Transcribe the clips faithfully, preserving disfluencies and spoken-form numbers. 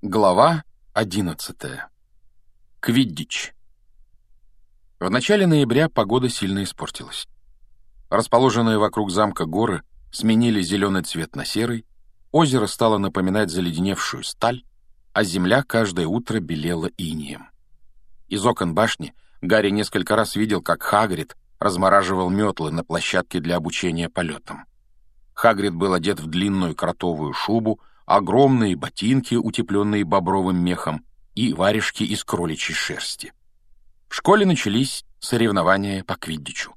Глава одиннадцатая. Квиддич. В начале ноября погода сильно испортилась. Расположенные вокруг замка горы сменили зеленый цвет на серый, озеро стало напоминать заледеневшую сталь, а земля каждое утро белела инеем. Из окон башни Гарри несколько раз видел, как Хагрид размораживал метлы на площадке для обучения полетам. Хагрид был одет в длинную кротовую шубу, огромные ботинки, утепленные бобровым мехом, и варежки из кроличьей шерсти. В школе начались соревнования по квиддичу.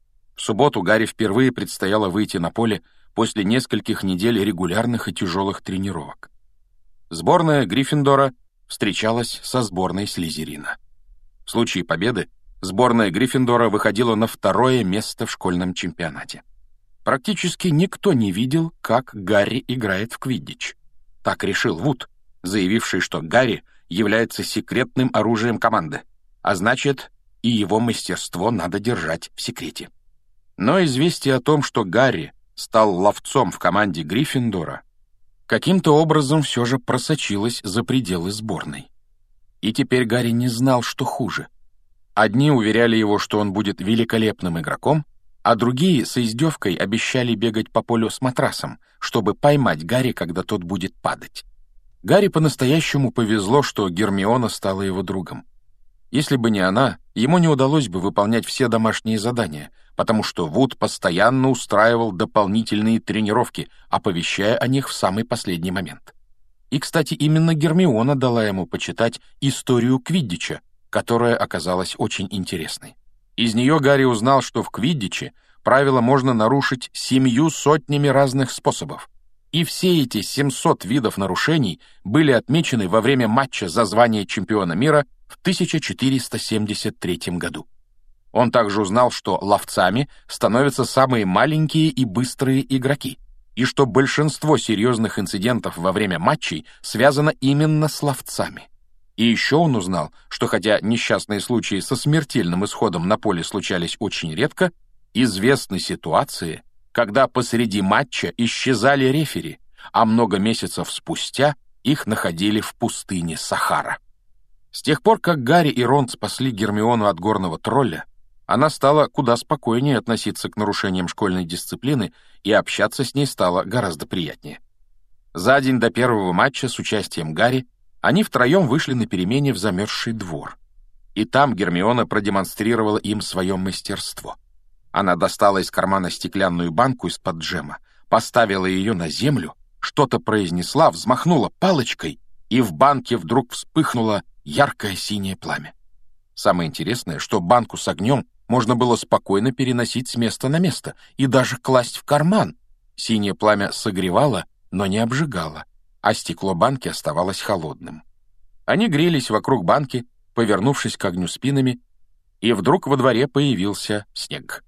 В субботу Гарри впервые предстояло выйти на поле после нескольких недель регулярных и тяжелых тренировок. Сборная Гриффиндора встречалась со сборной Слизерина. В случае победы сборная Гриффиндора выходила на второе место в школьном чемпионате. Практически никто не видел, как Гарри играет в квиддич. Так решил Вуд, заявивший, что Гарри является секретным оружием команды, а значит, и его мастерство надо держать в секрете. Но известие о том, что Гарри стал ловцом в команде Гриффиндора, каким-то образом все же просочилось за пределы сборной. И теперь Гарри не знал, что хуже. Одни уверяли его, что он будет великолепным игроком, а другие с издевкой обещали бегать по полю с матрасом, чтобы поймать Гарри, когда тот будет падать. Гарри по-настоящему повезло, что Гермиона стала его другом. Если бы не она, ему не удалось бы выполнять все домашние задания, потому что Вуд постоянно устраивал дополнительные тренировки, оповещая о них в самый последний момент. И, кстати, именно Гермиона дала ему почитать историю квиддича, которая оказалась очень интересной. Из нее Гарри узнал, что в квиддиче правила можно нарушить семью сотнями разных способов. И все эти семьсот видов нарушений были отмечены во время матча за звание чемпиона мира в тысяча четыреста семьдесят третьем году. Он также узнал, что ловцами становятся самые маленькие и быстрые игроки, и что большинство серьезных инцидентов во время матчей связано именно с ловцами. И еще он узнал, что хотя несчастные случаи со смертельным исходом на поле случались очень редко, известны ситуации, когда посреди матча исчезали рефери, а много месяцев спустя их находили в пустыне Сахара. С тех пор, как Гарри и Рон спасли Гермиону от горного тролля, она стала куда спокойнее относиться к нарушениям школьной дисциплины, и общаться с ней стало гораздо приятнее. За день до первого матча с участием Гарри они втроем вышли на перемене в замерзший двор. И там Гермиона продемонстрировала им свое мастерство. Она достала из кармана стеклянную банку из-под джема, поставила ее на землю, что-то произнесла, взмахнула палочкой, и в банке вдруг вспыхнуло яркое синее пламя. Самое интересное, что банку с огнем можно было спокойно переносить с места на место и даже класть в карман. Синее пламя согревало, но не обжигало, а стекло банки оставалось холодным. Они грелись вокруг банки, повернувшись к огню спинами, и вдруг во дворе появился снег.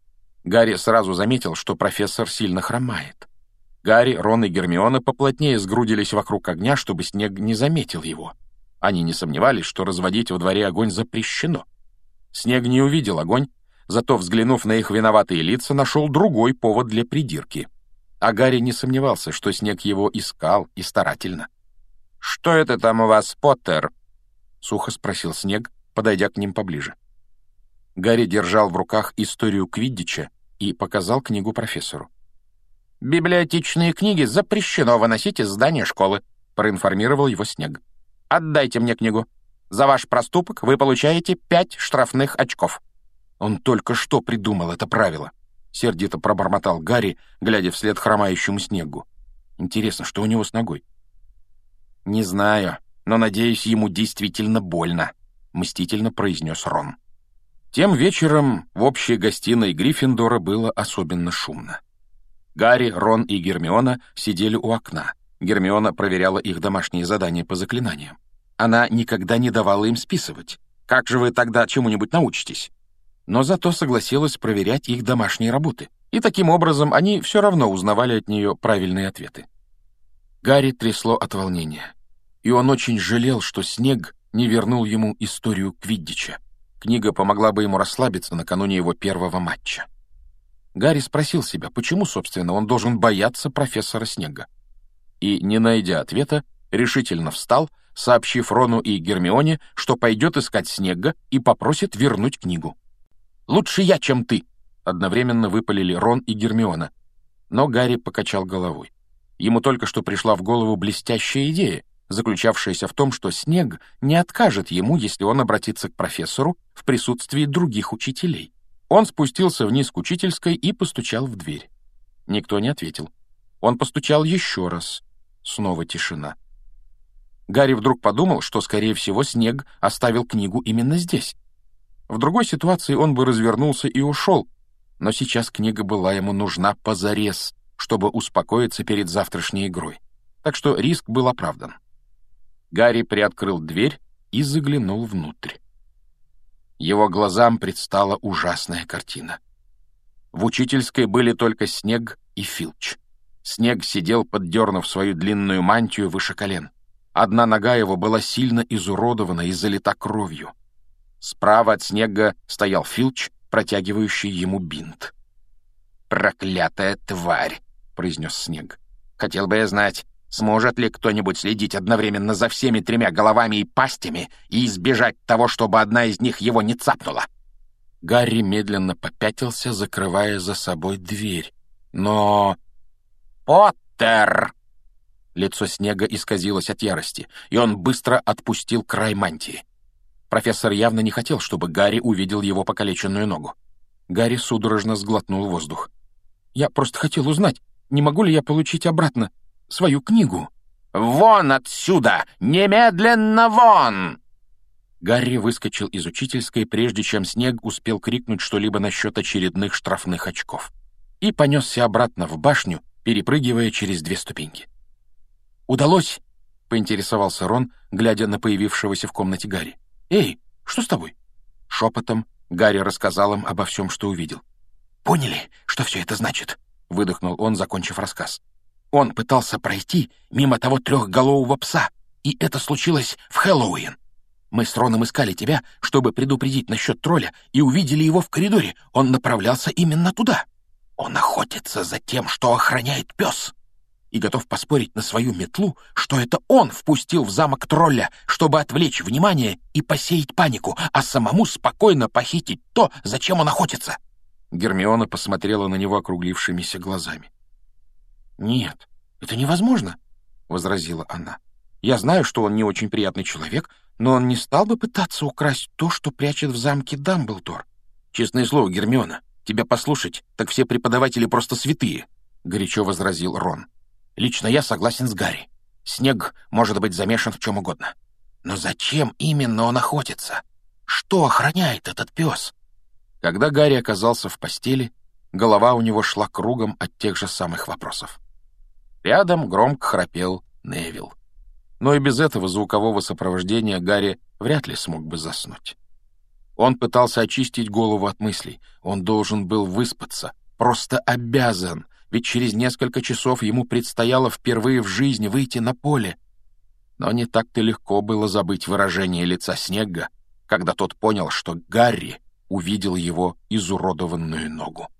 Гарри сразу заметил, что профессор сильно хромает. Гарри, Рон и Гермиона поплотнее сгрудились вокруг огня, чтобы снег не заметил его. Они не сомневались, что разводить во дворе огонь запрещено. Снег не увидел огонь, зато, взглянув на их виноватые лица, нашел другой повод для придирки. А Гарри не сомневался, что Снег его искал и старательно. «Что это там у вас, Поттер?» — сухо спросил Снег, подойдя к ним поближе. Гарри держал в руках историю квиддича и показал книгу профессору. «Библиотечные книги запрещено выносить из здания школы», — проинформировал его Снег. «Отдайте мне книгу. За ваш проступок вы получаете пять штрафных очков». Он только что придумал это правило. — сердито пробормотал Гарри, глядя вслед хромающему Снеггу. «Интересно, что у него с ногой?» «Не знаю, но, надеюсь, ему действительно больно», — мстительно произнес Рон. Тем вечером в общей гостиной Гриффиндора было особенно шумно. Гарри, Рон и Гермиона сидели у окна. Гермиона проверяла их домашние задания по заклинаниям. Она никогда не давала им списывать. «Как же вы тогда чему-нибудь научитесь?» Но зато согласилась проверять их домашние работы, и таким образом они все равно узнавали от нее правильные ответы. Гарри трясло от волнения, и он очень жалел, что Снег не вернул ему историю квиддича. Книга помогла бы ему расслабиться накануне его первого матча. Гарри спросил себя, почему, собственно, он должен бояться профессора Снегга. И, не найдя ответа, решительно встал, сообщив Рону и Гермионе, что пойдет искать Снегга и попросит вернуть книгу. «Лучше я, чем ты!» — одновременно выпалили Рон и Гермиона. Но Гарри покачал головой. Ему только что пришла в голову блестящая идея, заключавшаяся в том, что Снегг не откажет ему, если он обратится к профессору в присутствии других учителей. Он спустился вниз к учительской и постучал в дверь. Никто не ответил. Он постучал еще раз. Снова тишина. Гарри вдруг подумал, что, скорее всего, Снегг оставил книгу именно здесь. В другой ситуации он бы развернулся и ушел, но сейчас книга была ему нужна позарез, чтобы успокоиться перед завтрашней игрой. Так что риск был оправдан. Гарри приоткрыл дверь и заглянул внутрь. Его глазам предстала ужасная картина. В учительской были только Снегг и Филч. Снегг сидел, поддернув свою длинную мантию выше колен. Одна нога его была сильно изуродована и залита кровью. Справа от Снегга стоял Филч, протягивающий ему бинт. «Проклятая тварь!» — произнес Снегг. «Хотел бы я знать, сможет ли кто-нибудь следить одновременно за всеми тремя головами и пастями и избежать того, чтобы одна из них его не цапнула?» Гарри медленно попятился, закрывая за собой дверь. Но... «Поттер!» Лицо Снегга исказилось от ярости, и он быстро отпустил край мантии. Профессор явно не хотел, чтобы Гарри увидел его покалеченную ногу. Гарри судорожно сглотнул воздух. «Я просто хотел узнать, не могу ли я получить обратно свою книгу?» «Вон отсюда! Немедленно вон!» Гарри выскочил из учительской, прежде чем Снегг успел крикнуть что-либо насчет очередных штрафных очков, и понесся обратно в башню, перепрыгивая через две ступеньки. «Удалось?» — поинтересовался Рон, глядя на появившегося в комнате Гарри. «Эй, что с тобой?» Шепотом Гарри рассказал им обо всем, что увидел. «Поняли, что все это значит?» — выдохнул он, закончив рассказ. «Он пытался пройти мимо того трехголового пса, и это случилось в Хэллоуин. Мы с Роном искали тебя, чтобы предупредить насчет тролля, и увидели его в коридоре. Он направлялся именно туда. Он охотится за тем, что охраняет пес, и готов поспорить на свою метлу, что это он впустил в замок тролля, чтобы отвлечь внимание и посеять панику, а самому спокойно похитить то, зачем он охотится». Гермиона посмотрела на него округлившимися глазами. «Нет, это невозможно», — возразила она. «Я знаю, что он не очень приятный человек, но он не стал бы пытаться украсть то, что прячет в замке Дамблдор». «Честное слово, Гермиона, тебя послушать, так все преподаватели просто святые», — горячо возразил Рон. «Лично я согласен с Гарри. Снегг может быть замешан в чем угодно. Но зачем именно он охотится? Что охраняет этот пес?» Когда Гарри оказался в постели, голова у него шла кругом от тех же самых вопросов. Рядом громко храпел Невилл. Но и без этого звукового сопровождения Гарри вряд ли смог бы заснуть. Он пытался очистить голову от мыслей. Он должен был выспаться. Просто обязан, ведь через несколько часов ему предстояло впервые в жизни выйти на поле. Но не так-то легко было забыть выражение лица Снегга, когда тот понял, что Гарри увидел его изуродованную ногу.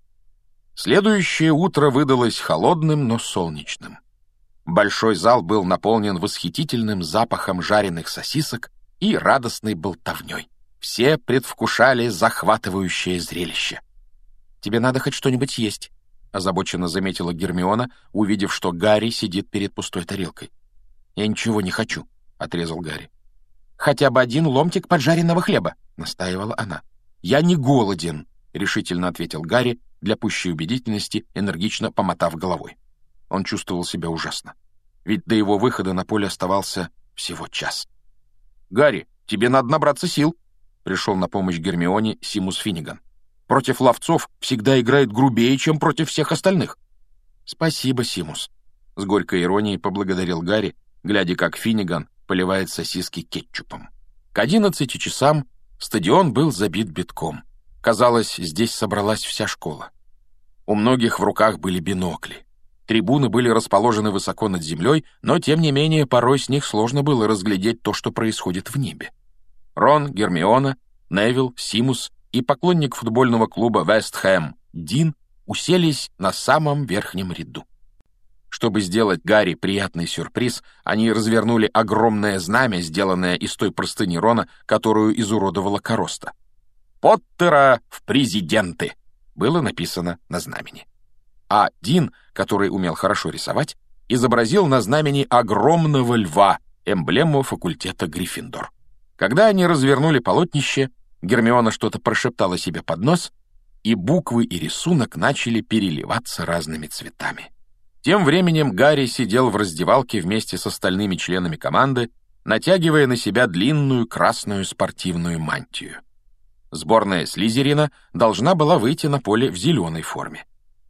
Следующее утро выдалось холодным, но солнечным. Большой зал был наполнен восхитительным запахом жареных сосисок и радостной болтовней. Все предвкушали захватывающее зрелище. «Тебе надо хоть что-нибудь есть», — озабоченно заметила Гермиона, увидев, что Гарри сидит перед пустой тарелкой. «Я ничего не хочу», — отрезал Гарри. «Хотя бы один ломтик поджаренного хлеба», — настаивала она. «Я не голоден», — решительно ответил Гарри, для пущей убедительности, энергично помотав головой. Он чувствовал себя ужасно. Ведь до его выхода на поле оставался всего час. «Гарри, тебе надо набраться сил», — пришел на помощь Гермионе Симус Финниган. «Против ловцов всегда играет грубее, чем против всех остальных». «Спасибо, Симус», — с горькой иронией поблагодарил Гарри, глядя, как Финниган поливает сосиски кетчупом. К одиннадцати часам стадион был забит битком. Казалось, здесь собралась вся школа. У многих в руках были бинокли. Трибуны были расположены высоко над землей, но, тем не менее, порой с них сложно было разглядеть то, что происходит в небе. Рон, Гермиона, Невилл, Симус и поклонник футбольного клуба «Вест Хэм» Дин уселись на самом верхнем ряду. Чтобы сделать Гарри приятный сюрприз, они развернули огромное знамя, сделанное из той простыни Рона, которую изуродовала короста. «Поттера в президенты» было написано на знамени. А Дин, который умел хорошо рисовать, изобразил на знамени огромного льва, эмблему факультета Гриффиндор. Когда они развернули полотнище, Гермиона что-то прошептала себе под нос, и буквы и рисунок начали переливаться разными цветами. Тем временем Гарри сидел в раздевалке вместе с остальными членами команды, натягивая на себя длинную красную спортивную мантию. Сборная Слизерина должна была выйти на поле в зеленой форме.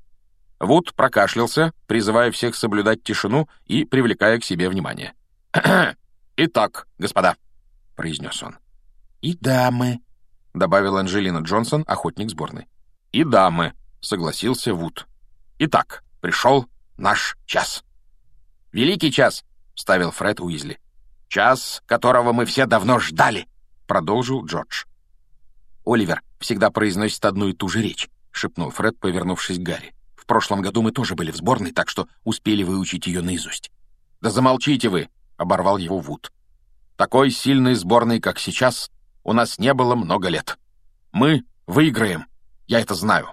Вуд прокашлялся, призывая всех соблюдать тишину и привлекая к себе внимание. «Итак, господа», — произнес он. «И дамы», — добавила Анджелина Джонсон, охотник сборной. «И дамы», — согласился Вуд. «Итак, пришел наш час». «Великий час», — вставил Фред Уизли. «Час, которого мы все давно ждали», — продолжил Джордж. «Оливер всегда произносит одну и ту же речь», — шепнул Фред, повернувшись к Гарри. «В прошлом году мы тоже были в сборной, так что успели выучить ее наизусть». «Да замолчите вы», — оборвал его Вуд. «Такой сильной сборной, как сейчас, у нас не было много лет. Мы выиграем, я это знаю».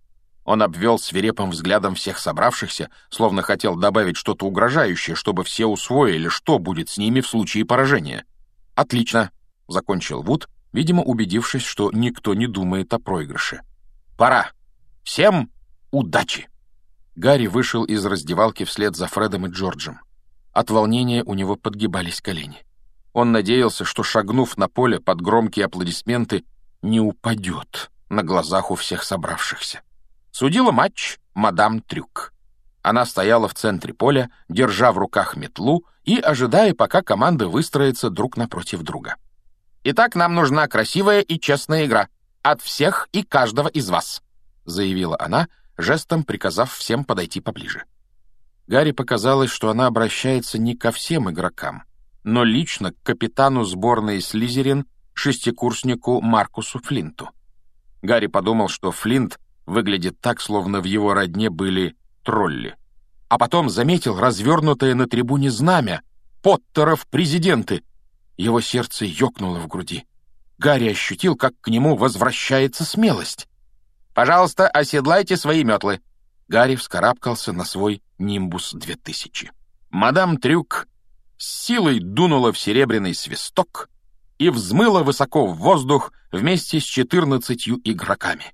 Он обвел свирепым взглядом всех собравшихся, словно хотел добавить что-то угрожающее, чтобы все усвоили, что будет с ними в случае поражения. «Отлично», — закончил Вуд, видимо, убедившись, что никто не думает о проигрыше. «Пора. Всем удачи!» Гарри вышел из раздевалки вслед за Фредом и Джорджем. От волнения у него подгибались колени. Он надеялся, что, шагнув на поле под громкие аплодисменты, не упадет на глазах у всех собравшихся. Судила матч мадам Трюк. Она стояла в центре поля, держа в руках метлу и ожидая, пока команды выстроятся друг напротив друга. «Итак, нам нужна красивая и честная игра. От всех и каждого из вас», — заявила она, жестом приказав всем подойти поближе. Гарри показалось, что она обращается не ко всем игрокам, но лично к капитану сборной Слизерин, шестикурснику Маркусу Флинту. Гарри подумал, что Флинт выглядит так, словно в его родне были тролли. А потом заметил развернутое на трибуне знамя «Поттера в президенты». Его сердце ёкнуло в груди. Гарри ощутил, как к нему возвращается смелость. «Пожалуйста, оседлайте свои метлы». Гарри вскарабкался на свой «Нимбус две тысячи». Мадам Трюк с силой дунула в серебряный свисток и взмыла высоко в воздух вместе с четырнадцатью игроками.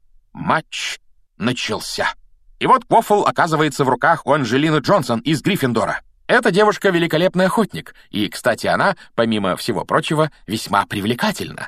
Матч начался. И вот Квоффл оказывается в руках у Анджелины Джонсон из Гриффиндора. Эта девушка — великолепный охотник, и, кстати, она, помимо всего прочего, весьма привлекательна.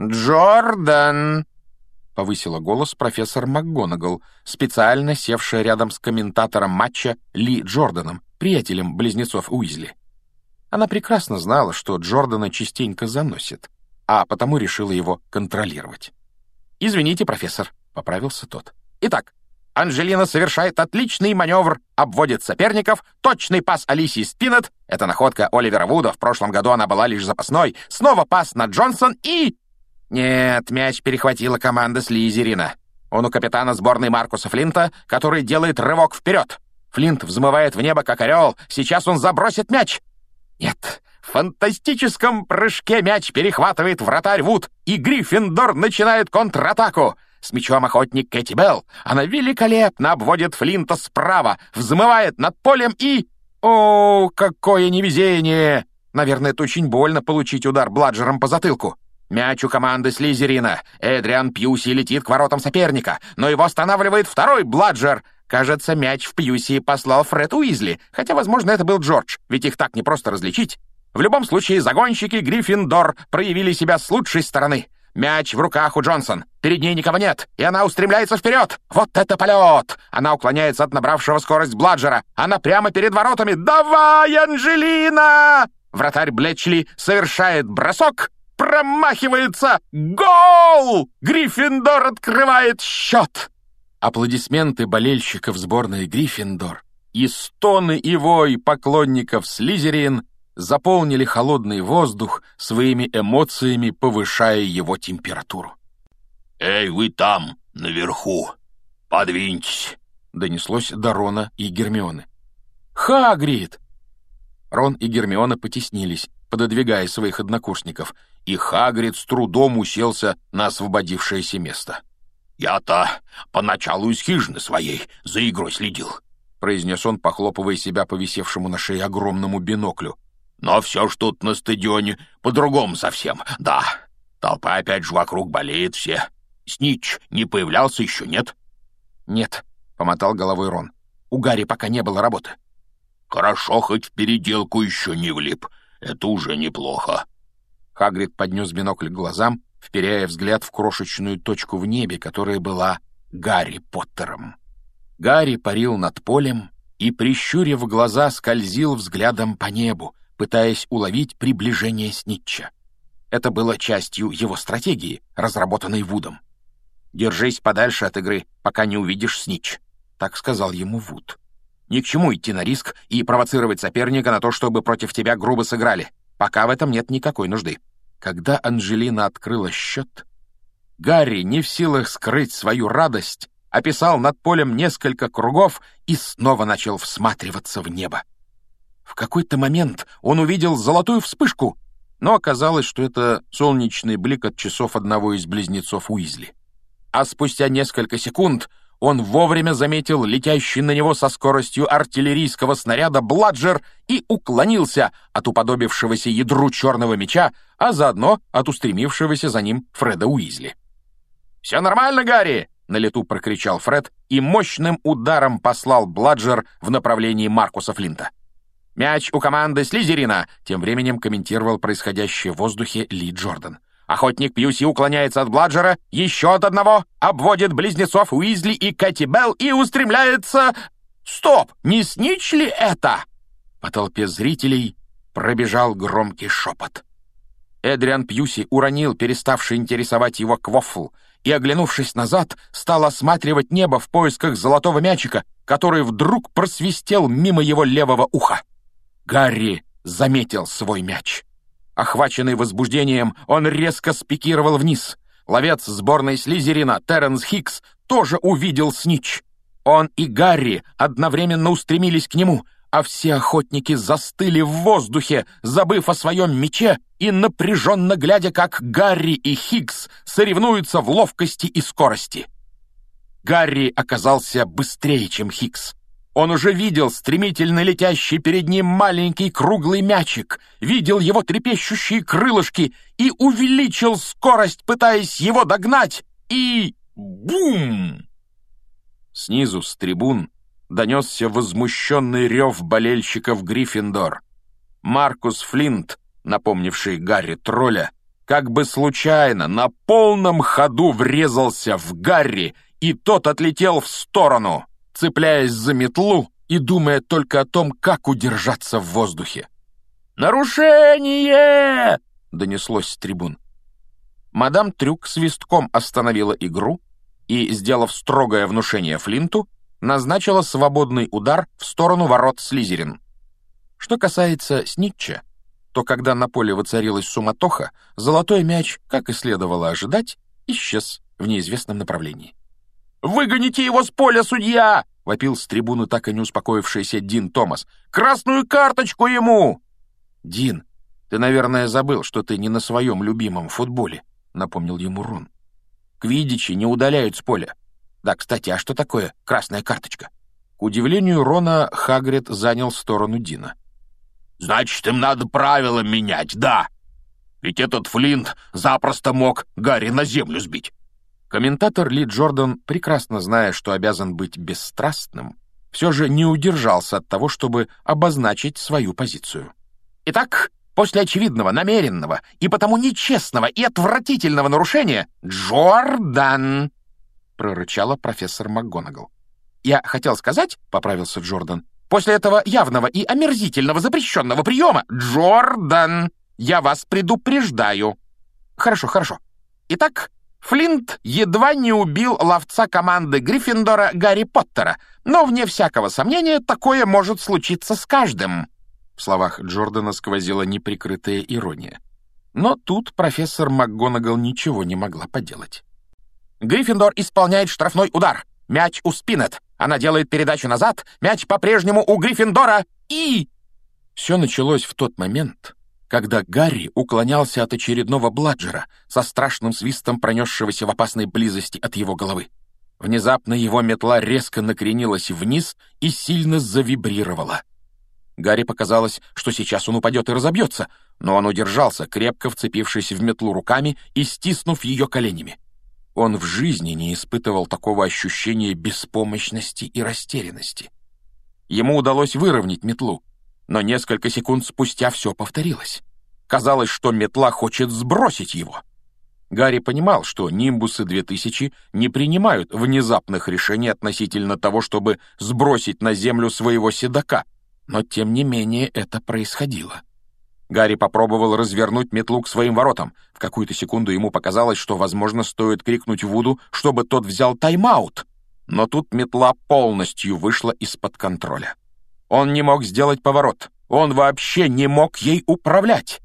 «Джордан!» — повысила голос профессор МакГонагал, специально севшая рядом с комментатором матча Ли Джорданом, приятелем близнецов Уизли. Она прекрасно знала, что Джордана частенько заносит, а потому решила его контролировать. «Извините, профессор», — поправился тот. «Итак, Анджелина совершает отличный маневр, обводит соперников, точный пас Алисии Спинет, это находка Оливера Вуда, в прошлом году она была лишь запасной, снова пас на Джонсон и...» Нет, мяч перехватила команда Слизерина. Он у капитана сборной Маркуса Флинта, который делает рывок вперед. Флинт взмывает в небо, как орел, сейчас он забросит мяч. Нет, в фантастическом прыжке мяч перехватывает вратарь Вуд, и Гриффиндор начинает контратаку. С мячом охотник Кэти Белл. Она великолепно обводит Флинта справа, взмывает над полем и... О, какое невезение! Наверное, это очень больно получить удар бладжером по затылку. Мяч у команды Слизерина. Эдриан Пьюси летит к воротам соперника, но его останавливает второй бладжер. Кажется, мяч в Пьюси послал Фред Уизли, хотя, возможно, это был Джордж, ведь их так непросто различить. В любом случае, загонщики Гриффиндор проявили себя с лучшей стороны. Мяч в руках у Джонсон. Перед ней никого нет, и она устремляется вперед. Вот это полет! Она уклоняется от набравшего скорость бладжера. Она прямо перед воротами. «Давай, Анджелина!» Вратарь Блетчли совершает бросок, промахивается. Гол! Гриффиндор открывает счет. Аплодисменты болельщиков сборной Гриффиндор и стоны и вой поклонников Слизерин заполнили холодный воздух своими эмоциями, повышая его температуру. «Эй, вы там, наверху! Подвиньтесь!» — донеслось до Рона и Гермионы. Хагрид!» Рон и Гермиона потеснились, пододвигая своих однокурсников, и Хагрид с трудом уселся на освободившееся место. «Я-то поначалу из хижины своей за игрой следил», — произнес он, похлопывая себя по висевшему на шее огромному биноклю. «Но все ж тут на стадионе по-другому совсем, да. Толпа опять же вокруг болеет все. Снитч не появлялся еще, нет?» «Нет», — помотал головой Рон. «У Гарри пока не было работы». «Хорошо, хоть в переделку еще не влип. Это уже неплохо». Хагрид поднес бинокль к глазам, вперяя взгляд в крошечную точку в небе, которая была Гарри Поттером. Гарри парил над полем и, прищурив глаза, скользил взглядом по небу, пытаясь уловить приближение Снитча. Это было частью его стратегии, разработанной Вудом. «Держись подальше от игры, пока не увидишь Снитч», — так сказал ему Вуд. «Ни к чему идти на риск и провоцировать соперника на то, чтобы против тебя грубо сыграли. Пока в этом нет никакой нужды». Когда Анджелина открыла счет, Гарри, не в силах скрыть свою радость, описал над полем несколько кругов и снова начал всматриваться в небо. В какой-то момент он увидел золотую вспышку, но оказалось, что это солнечный блик от часов одного из близнецов Уизли. А спустя несколько секунд он вовремя заметил летящий на него со скоростью артиллерийского снаряда Бладжер и уклонился от уподобившегося ядру черного меча, а заодно от устремившегося за ним Фреда Уизли. «Все нормально, Гарри!» — на лету прокричал Фред и мощным ударом послал Бладжер в направлении Маркуса Флинта. «Мяч у команды Слизерина!» — тем временем комментировал происходящее в воздухе Ли Джордан. Охотник Пьюси уклоняется от Бладжера, еще от одного, обводит близнецов Уизли и Кэти Белл и устремляется... Стоп! Не Снитч ли это? По толпе зрителей пробежал громкий шепот. Эдриан Пьюси уронил переставший интересовать его квоффл и, оглянувшись назад, стал осматривать небо в поисках золотого мячика, который вдруг просвистел мимо его левого уха. Гарри заметил свой мяч. Охваченный возбуждением, он резко спикировал вниз. Ловец сборной Слизерина Терренс Хикс тоже увидел Снитч. Он и Гарри одновременно устремились к нему, а все охотники застыли в воздухе, забыв о своем мече и напряженно глядя, как Гарри и Хикс соревнуются в ловкости и скорости. Гарри оказался быстрее, чем Хикс. Он уже видел стремительно летящий перед ним маленький круглый мячик, видел его трепещущие крылышки и увеличил скорость, пытаясь его догнать, и... бум! Снизу, с трибун, донесся возмущенный рев болельщиков Гриффиндор. Маркус Флинт, напомнивший Гарри тролля, как бы случайно на полном ходу врезался в Гарри, и тот отлетел в сторону, цепляясь за метлу и думая только о том, как удержаться в воздухе. «Нарушение!» — донеслось с трибун. Мадам Трюк свистком остановила игру и, сделав строгое внушение Флинту, назначила свободный удар в сторону ворот Слизерин. Что касается Снитча, то когда на поле воцарилась суматоха, золотой мяч, как и следовало ожидать, исчез в неизвестном направлении. «Выгоните его с поля, судья!» — вопил с трибуны так и не успокоившийся Дин Томас. «Красную карточку ему!» «Дин, ты, наверное, забыл, что ты не на своем любимом футболе», — напомнил ему Рон. «Квиддичи не удаляют с поля. Да, кстати, а что такое красная карточка?» К удивлению Рона, Хагрид занял сторону Дина. «Значит, им надо правила менять, да. Ведь этот Флинт запросто мог Гарри на землю сбить». Комментатор Ли Джордан, прекрасно зная, что обязан быть бесстрастным, все же не удержался от того, чтобы обозначить свою позицию. «Итак, после очевидного, намеренного и потому нечестного и отвратительного нарушения, Джордан!» — прорычала профессор МакГонагал. «Я хотел сказать, — поправился Джордан, — после этого явного и омерзительного запрещенного приема, Джордан, я вас предупреждаю». «Хорошо, хорошо. Итак, Флинт едва не убил ловца команды Гриффиндора Гарри Поттера, но, вне всякого сомнения, такое может случиться с каждым». В словах Джордана сквозила неприкрытая ирония. Но тут профессор МакГонагал ничего не могла поделать. «Гриффиндор исполняет штрафной удар. Мяч у Спинет. Она делает передачу назад, мяч по-прежнему у Гриффиндора и... Все началось в тот момент, когда Гарри уклонялся от очередного бладжера со страшным свистом, пронесшегося в опасной близости от его головы. Внезапно его метла резко накренилась вниз и сильно завибрировала. Гарри показалось, что сейчас он упадет и разобьется, но он удержался, крепко вцепившись в метлу руками и стиснув ее коленями. Он в жизни не испытывал такого ощущения беспомощности и растерянности. Ему удалось выровнять метлу, но несколько секунд спустя все повторилось. Казалось, что метла хочет сбросить его. Гарри понимал, что Нимбусы две тысячи не принимают внезапных решений относительно того, чтобы сбросить на землю своего седока, но тем не менее это происходило. Гарри попробовал развернуть метлу к своим воротам. В какую-то секунду ему показалось, что, возможно, стоит крикнуть Вуду, чтобы тот взял тайм-аут. Но тут метла полностью вышла из-под контроля. Он не мог сделать поворот. Он вообще не мог ей управлять.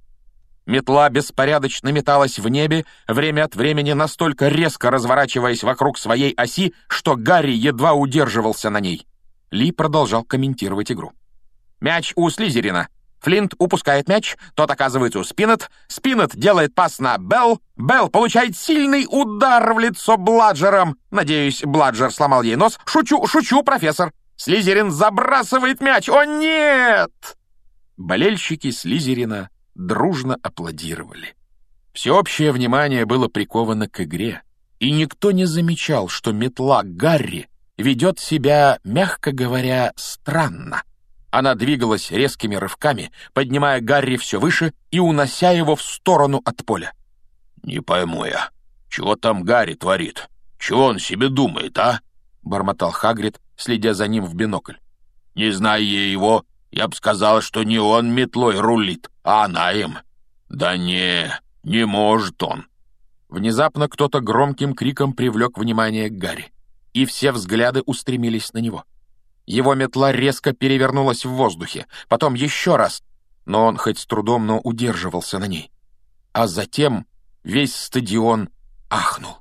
Метла беспорядочно металась в небе, время от времени настолько резко разворачиваясь вокруг своей оси, что Гарри едва удерживался на ней. Ли продолжал комментировать игру. «Мяч у Слизерина. Флинт упускает мяч, тот оказывается у Спинет. Спинет делает пас на Белл. Белл получает сильный удар в лицо Бладжером. Надеюсь, Бладжер сломал ей нос. Шучу, шучу, профессор. Слизерин забрасывает мяч. О, нет!» Болельщики Слизерина дружно аплодировали. Всеобщее внимание было приковано к игре, и никто не замечал, что метла Гарри ведет себя, мягко говоря, странно. Она двигалась резкими рывками, поднимая Гарри все выше и унося его в сторону от поля. «Не пойму я, чего там Гарри творит? Чего он себе думает, а?» — бормотал Хагрид, следя за ним в бинокль. «Не зная я его, я бы сказал, что не он метлой рулит, а она им. Да не, не может он». Внезапно кто-то громким криком привлек внимание к Гарри, и все взгляды устремились на него. Его метла резко перевернулась в воздухе, потом еще раз, но он хоть с трудом, но удерживался на ней. А затем весь стадион ахнул.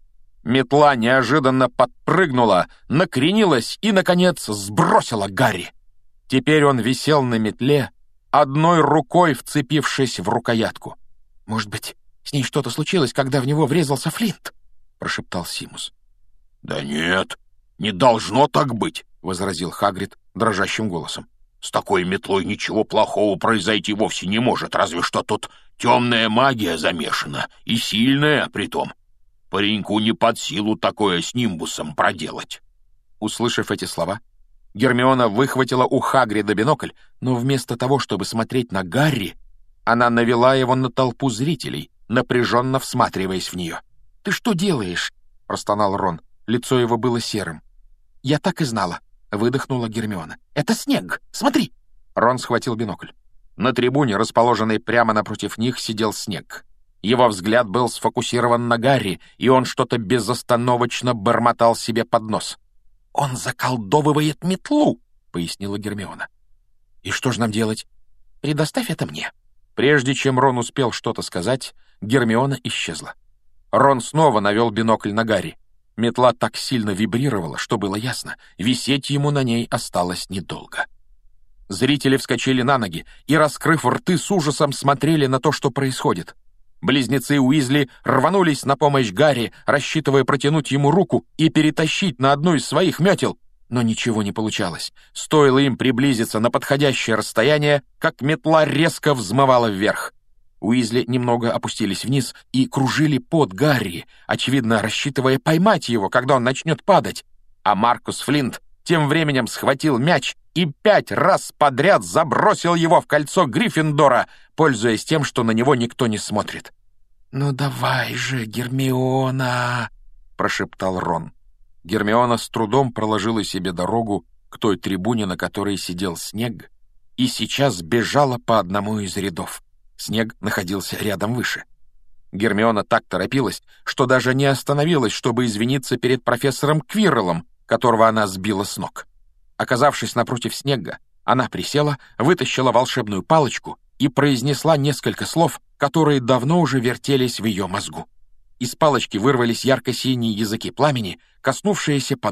Метла неожиданно подпрыгнула, накренилась и, наконец, сбросила Гарри. Теперь он висел на метле, одной рукой вцепившись в рукоятку. «Может быть, с ней что-то случилось, когда в него врезался Флинт?» — прошептал Симус. «Да нет, не должно так быть», — возразил Хагрид дрожащим голосом. «С такой метлой ничего плохого произойти вовсе не может, разве что тут темная магия замешана, и сильная притом. Пареньку не под силу такое с Нимбусом проделать». Услышав эти слова, Гермиона выхватила у Хагрида бинокль, но вместо того, чтобы смотреть на Гарри, она навела его на толпу зрителей, напряженно всматриваясь в нее. «Ты что делаешь?» — простонал Рон. Лицо его было серым. «Я так и знала», — выдохнула Гермиона. «Это снег! Смотри!» Рон схватил бинокль. На трибуне, расположенной прямо напротив них, сидел Снег. Его взгляд был сфокусирован на Гарри, и он что-то безостановочно бормотал себе под нос. «Он заколдовывает метлу», — пояснила Гермиона. «И что же нам делать?» «Предоставь это мне». Прежде чем Рон успел что-то сказать, Гермиона исчезла. Рон снова навел бинокль на Гарри. Метла так сильно вибрировала, что было ясно, висеть ему на ней осталось недолго. Зрители вскочили на ноги и, раскрыв рты, с ужасом смотрели на то, что происходит. Близнецы Уизли рванулись на помощь Гарри, рассчитывая протянуть ему руку и перетащить на одну из своих метел, но ничего не получалось. Стоило им приблизиться на подходящее расстояние, как метла резко взмывала вверх. Уизли немного опустились вниз и кружили под Гарри, очевидно, рассчитывая поймать его, когда он начнет падать. А Маркус Флинт тем временем схватил мяч и пять раз подряд забросил его в кольцо Гриффиндора, пользуясь тем, что на него никто не смотрит. «Ну давай же, Гермиона!» — прошептал Рон. Гермиона с трудом проложила себе дорогу к той трибуне, на которой сидел Снег, и сейчас бежала по одному из рядов. Снег находился рядом выше. Гермиона так торопилась, что даже не остановилась, чтобы извиниться перед профессором Квирреллом, которого она сбила с ног. Оказавшись напротив Снегга, она присела, вытащила волшебную палочку и произнесла несколько слов, которые давно уже вертелись в ее мозгу. Из палочки вырвались ярко-синие языки пламени, коснувшиеся подола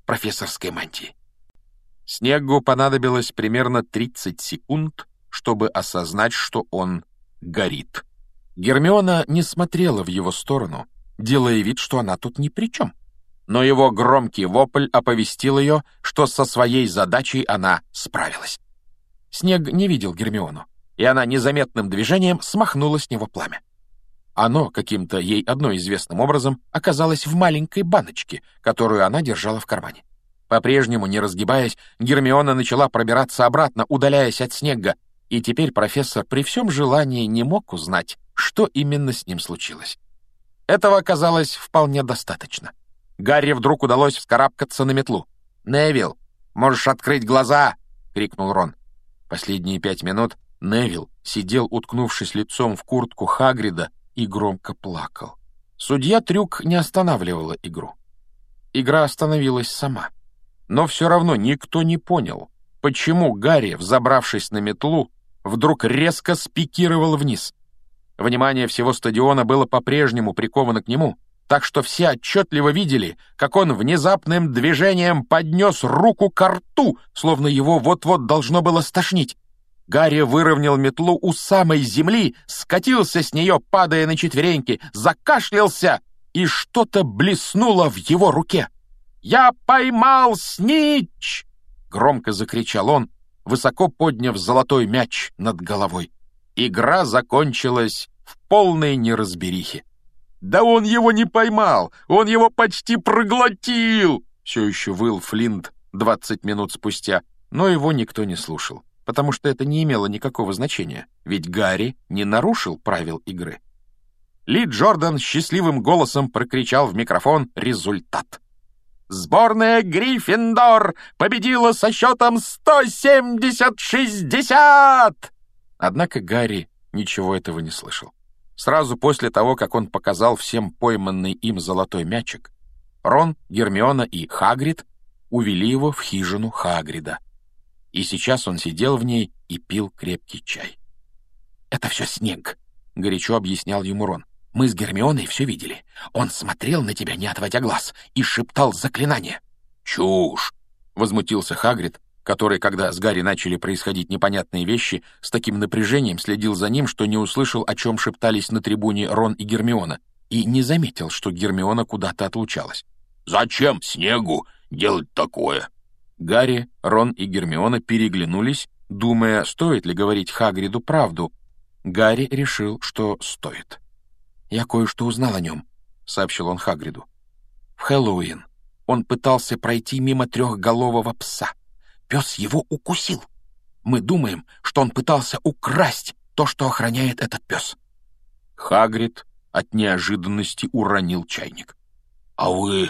профессорской мантии. Снеггу понадобилось примерно тридцать секунд, чтобы осознать, что он горит. Гермиона не смотрела в его сторону, делая вид, что она тут ни при чем. Но его громкий вопль оповестил ее, что со своей задачей она справилась. Снегг не видел Гермиону, и она незаметным движением смахнула с него пламя. Оно каким-то ей одной известным образом оказалось в маленькой баночке, которую она держала в кармане. По-прежнему, не разгибаясь, Гермиона начала пробираться обратно, удаляясь от Снегга, и теперь профессор при всем желании не мог узнать, что именно с ним случилось. Этого оказалось вполне достаточно. Гарри вдруг удалось вскарабкаться на метлу. «Невилл, можешь открыть глаза!» — крикнул Рон. Последние пять минут Невилл сидел, уткнувшись лицом в куртку Хагрида, и громко плакал. Судья Трюк не останавливала игру. Игра остановилась сама. Но все равно никто не понял, почему Гарри, взобравшись на метлу, вдруг резко спикировал вниз. Внимание всего стадиона было по-прежнему приковано к нему, так что все отчетливо видели, как он внезапным движением поднес руку ко рту, словно его вот-вот должно было стошнить. Гарри выровнял метлу у самой земли, скатился с нее, падая на четвереньки, закашлялся, и что-то блеснуло в его руке. «Я поймал снитч!» — громко закричал он, высоко подняв золотой мяч над головой. Игра закончилась в полной неразберихе. «Да он его не поймал! Он его почти проглотил!» Все еще выл Флинт двадцать минут спустя, но его никто не слушал, потому что это не имело никакого значения, ведь Гарри не нарушил правил игры. Ли Джордан счастливым голосом прокричал в микрофон результат. «Сборная Гриффиндор победила со счетом сто семьдесят шестьдесят!» Однако Гарри ничего этого не слышал. Сразу после того, как он показал всем пойманный им золотой мячик, Рон, Гермиона и Хагрид увели его в хижину Хагрида. И сейчас он сидел в ней и пил крепкий чай. «Это все Снегг», — горячо объяснял ему Рон. «Мы с Гермионой все видели. Он смотрел на тебя, не отводя глаз, и шептал заклинание». «Чушь!» — возмутился Хагрид, который, когда с Гарри начали происходить непонятные вещи, с таким напряжением следил за ним, что не услышал, о чем шептались на трибуне Рон и Гермиона, и не заметил, что Гермиона куда-то отлучалась. «Зачем Снеггу делать такое?» Гарри, Рон и Гермиона переглянулись, думая, стоит ли говорить Хагриду правду. Гарри решил, что стоит. «Я кое-что узнал о нем», — сообщил он Хагриду. «В Хэллоуин он пытался пройти мимо трехголового пса. Пес его укусил. Мы думаем, что он пытался украсть то, что охраняет этот пес». Хагрид от неожиданности уронил чайник. «А вы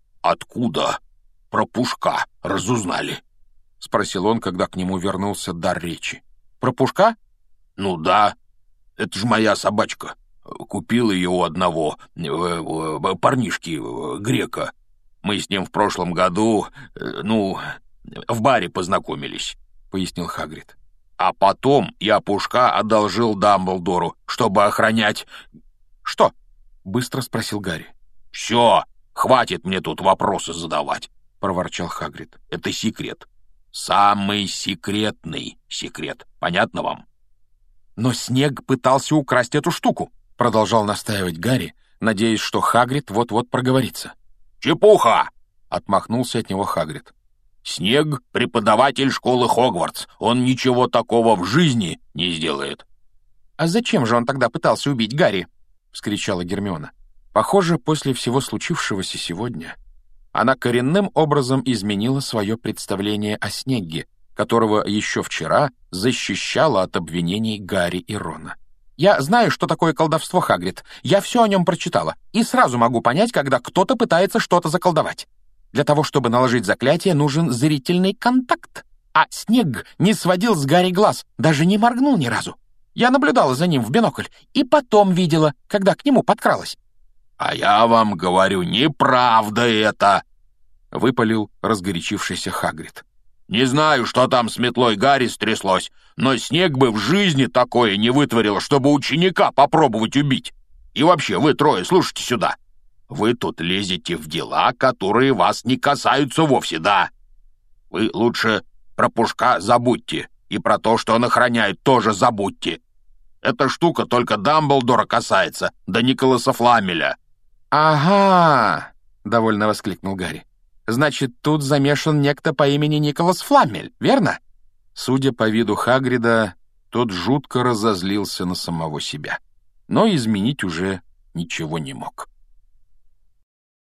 откуда про Пушка разузнали?» — спросил он, когда к нему вернулся дар речи. «Про Пушка?» «Ну да, это же моя собачка. Купил ее у одного э, э, парнишки, э, грека. Мы с ним в прошлом году, э, ну, в баре познакомились», — пояснил Хагрид. «А потом я Пушка одолжил Дамблдору, чтобы охранять...» «Что?» — быстро спросил Гарри. «Все, хватит мне тут вопросы задавать», — проворчал Хагрид. «Это секрет. Самый секретный секрет. Понятно вам?» «Но Снегг пытался украсть эту штуку», — продолжал настаивать Гарри, надеясь, что Хагрид вот-вот проговорится. «Чепуха!» — отмахнулся от него Хагрид. «Снегг — преподаватель школы Хогвартс. Он ничего такого в жизни не сделает». «А зачем же он тогда пытался убить Гарри?» — вскричала Гермиона. Похоже, после всего случившегося сегодня она коренным образом изменила свое представление о Снегге, которого еще вчера защищала от обвинений Гарри и Рона. «Я знаю, что такое колдовство, Хагрид. Я все о нем прочитала, и сразу могу понять, когда кто-то пытается что-то заколдовать. Для того, чтобы наложить заклятие, нужен зрительный контакт. А Снегг не сводил с Гарри глаз, даже не моргнул ни разу. Я наблюдала за ним в бинокль, и потом видела, когда к нему подкралась». «А я вам говорю, неправда это!» — выпалил разгорячившийся Хагрид. «Не знаю, что там с метлой Гарри стряслось, но Снегг бы в жизни такое не вытворил, чтобы ученика попробовать убить. И вообще, вы трое, слушайте сюда. вы тут лезете в дела, которые вас не касаются вовсе, да? Вы лучше про Пушка забудьте, и про то, что он охраняет, тоже забудьте. Эта штука только Дамблдора касается, да Николаса Фламеля». «Ага!» — довольно воскликнул Гарри. «Значит, тут замешан некто по имени Николас Фламель, верно?» Судя по виду Хагрида, тот жутко разозлился на самого себя, но изменить уже ничего не мог.